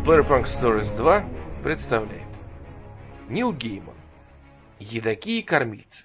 Cyberpunk Stories 2 представляет Нил Гейман. Едоки и кормильцы.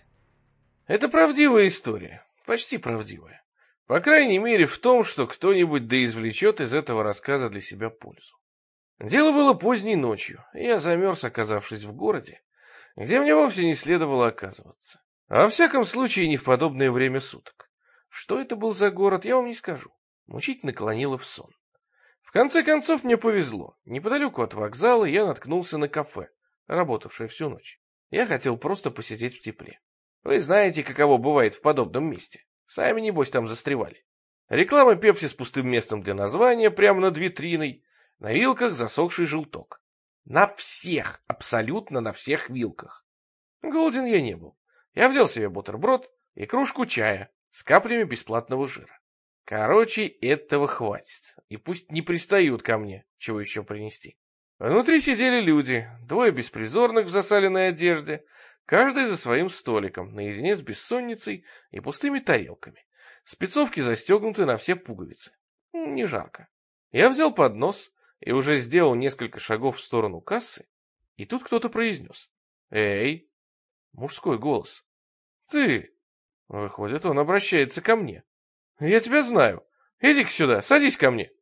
Это правдивая история, почти правдивая. По крайней мере в том, что кто-нибудь доизвлечет из этого рассказа для себя пользу. Дело было поздней ночью, и я замерз, оказавшись в городе, где мне вовсе не следовало оказываться. А во всяком случае не в подобное время суток. Что это был за город, я вам не скажу. Мучительно клонило в сон. В конце концов мне повезло. Неподалеку от вокзала я наткнулся на кафе, работавшее всю ночь. Я хотел просто посидеть в тепле. Вы знаете, каково бывает в подобном месте. Сами, небось, там застревали. Реклама пепси с пустым местом для названия прямо над витриной. На вилках засохший желток. На всех, абсолютно на всех вилках. Голоден я не был. Я взял себе бутерброд и кружку чая с каплями бесплатного жира. Короче, этого хватит. И пусть не пристают ко мне, чего еще принести. Внутри сидели люди, двое беспризорных в засаленной одежде, каждый за своим столиком, наедине с бессонницей и пустыми тарелками. Спецовки застегнуты на все пуговицы. Не жарко. Я взял поднос и уже сделал несколько шагов в сторону кассы, и тут кто-то произнес: «Эй!» Мужской голос. «Ты!» Выходит, он обращается ко мне. «Я тебя знаю. Иди-ка сюда, садись ко мне».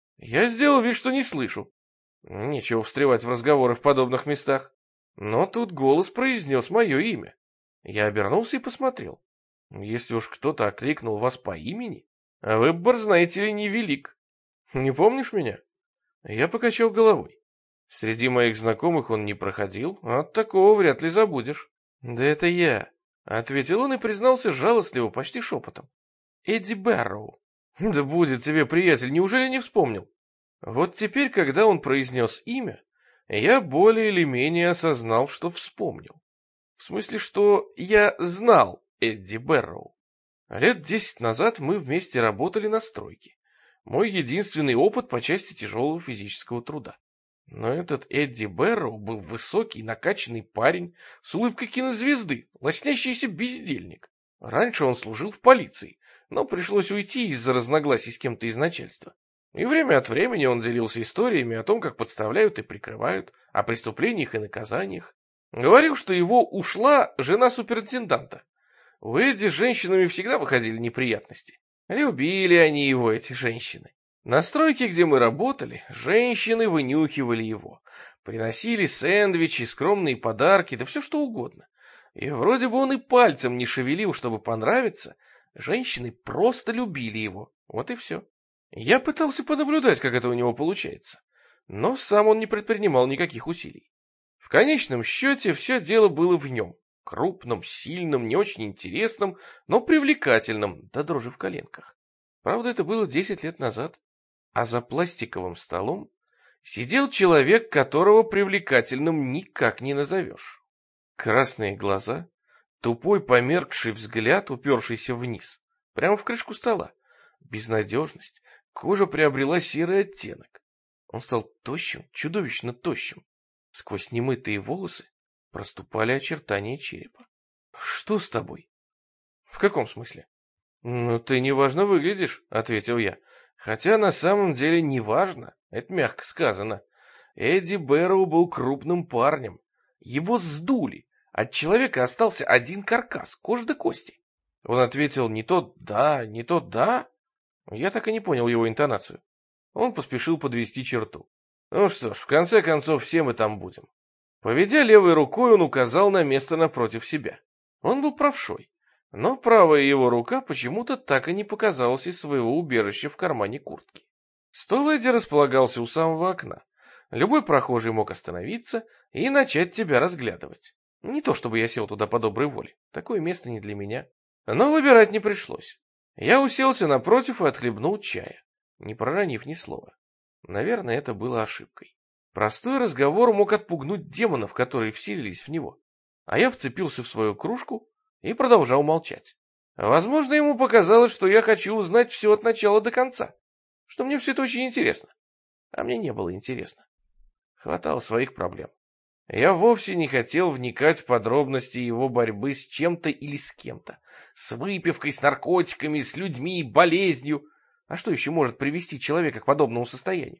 Я сделал вид, что не слышу. Нечего встревать в разговоры в подобных местах. Но тут голос произнес мое имя. Я обернулся и посмотрел. Если уж кто-то окликнул вас по имени, выбор, знаете ли, невелик. Не помнишь меня? Я покачал головой. Среди моих знакомых он не проходил, а от такого вряд ли забудешь. Да это я, — ответил он и признался жалостливо, почти шепотом. Эдди Бэрроу. Да будет тебе, приятель, неужели не вспомнил? Вот теперь, когда он произнес имя, я более или менее осознал, что вспомнил. В смысле, что я знал Эдди Бэрроу. Лет 10 назад мы вместе работали на стройке. Мой единственный опыт по части тяжелого физического труда. Но этот Эдди Бэрроу был высокий, накачанный парень с улыбкой кинозвезды, лоснящийся бездельник. Раньше он служил в полиции, но пришлось уйти из-за разногласий с кем-то из начальства. И время от времени он делился историями о том, как подставляют и прикрывают, о преступлениях и наказаниях. Говорил, что его ушла жена суперинтенданта. У Эдди с женщинами всегда выходили неприятности. Любили они его, эти женщины. На стройке, где мы работали, женщины вынюхивали его. Приносили сэндвичи, скромные подарки, да все что угодно. И вроде бы он и пальцем не шевелил, чтобы понравиться. Женщины просто любили его. Вот и все. Я пытался понаблюдать, как это у него получается. Но сам он не предпринимал никаких усилий. В конечном счете все дело было в нем. Крупном, сильном, не очень интересном, но привлекательном, до дрожи в коленках. Правда, это было 10 лет назад. А за пластиковым столом сидел человек, которого привлекательным никак не назовешь. Красные глаза, тупой померкший взгляд, упершийся вниз, прямо в крышку стола. Безнадежность, кожа приобрела серый оттенок. Он стал тощим, чудовищно тощим. Сквозь немытые волосы проступали очертания черепа. — Что с тобой? — В каком смысле? — Ну, ты неважно выглядишь, — ответил я. Хотя на самом деле неважно, это мягко сказано. Эдди Бэрроу был крупным парнем. Его сдули. От человека остался один каркас, кожа до кости. Он ответил не то «да», не то «да». Я так и не понял его интонацию. Он поспешил подвести черту. Ну что ж, в конце концов, все мы там будем. Поведя левой рукой, он указал на место напротив себя. Он был правшой, но правая его рука почему-то так и не показалась из своего убежища в кармане куртки. Стол Эдди располагался у самого окна. Любой прохожий мог остановиться и начать тебя разглядывать. Не то чтобы я сел туда по доброй воле, такое место не для меня. Но выбирать не пришлось. Я уселся напротив и отхлебнул чая, не проронив ни слова. Наверное, это было ошибкой. Простой разговор мог отпугнуть демонов, которые вселились в него. А я вцепился в свою кружку и продолжал молчать. Возможно, ему показалось, что я хочу узнать все от начала до конца, что мне все это очень интересно. А мне не было интересно. Хватало своих проблем. Я вовсе не хотел вникать в подробности его борьбы с чем-то или с кем-то. С выпивкой, с наркотиками, с людьми, болезнью. А что еще может привести человека к подобному состоянию?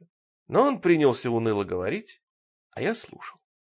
Но он принялся уныло говорить, а я слушал.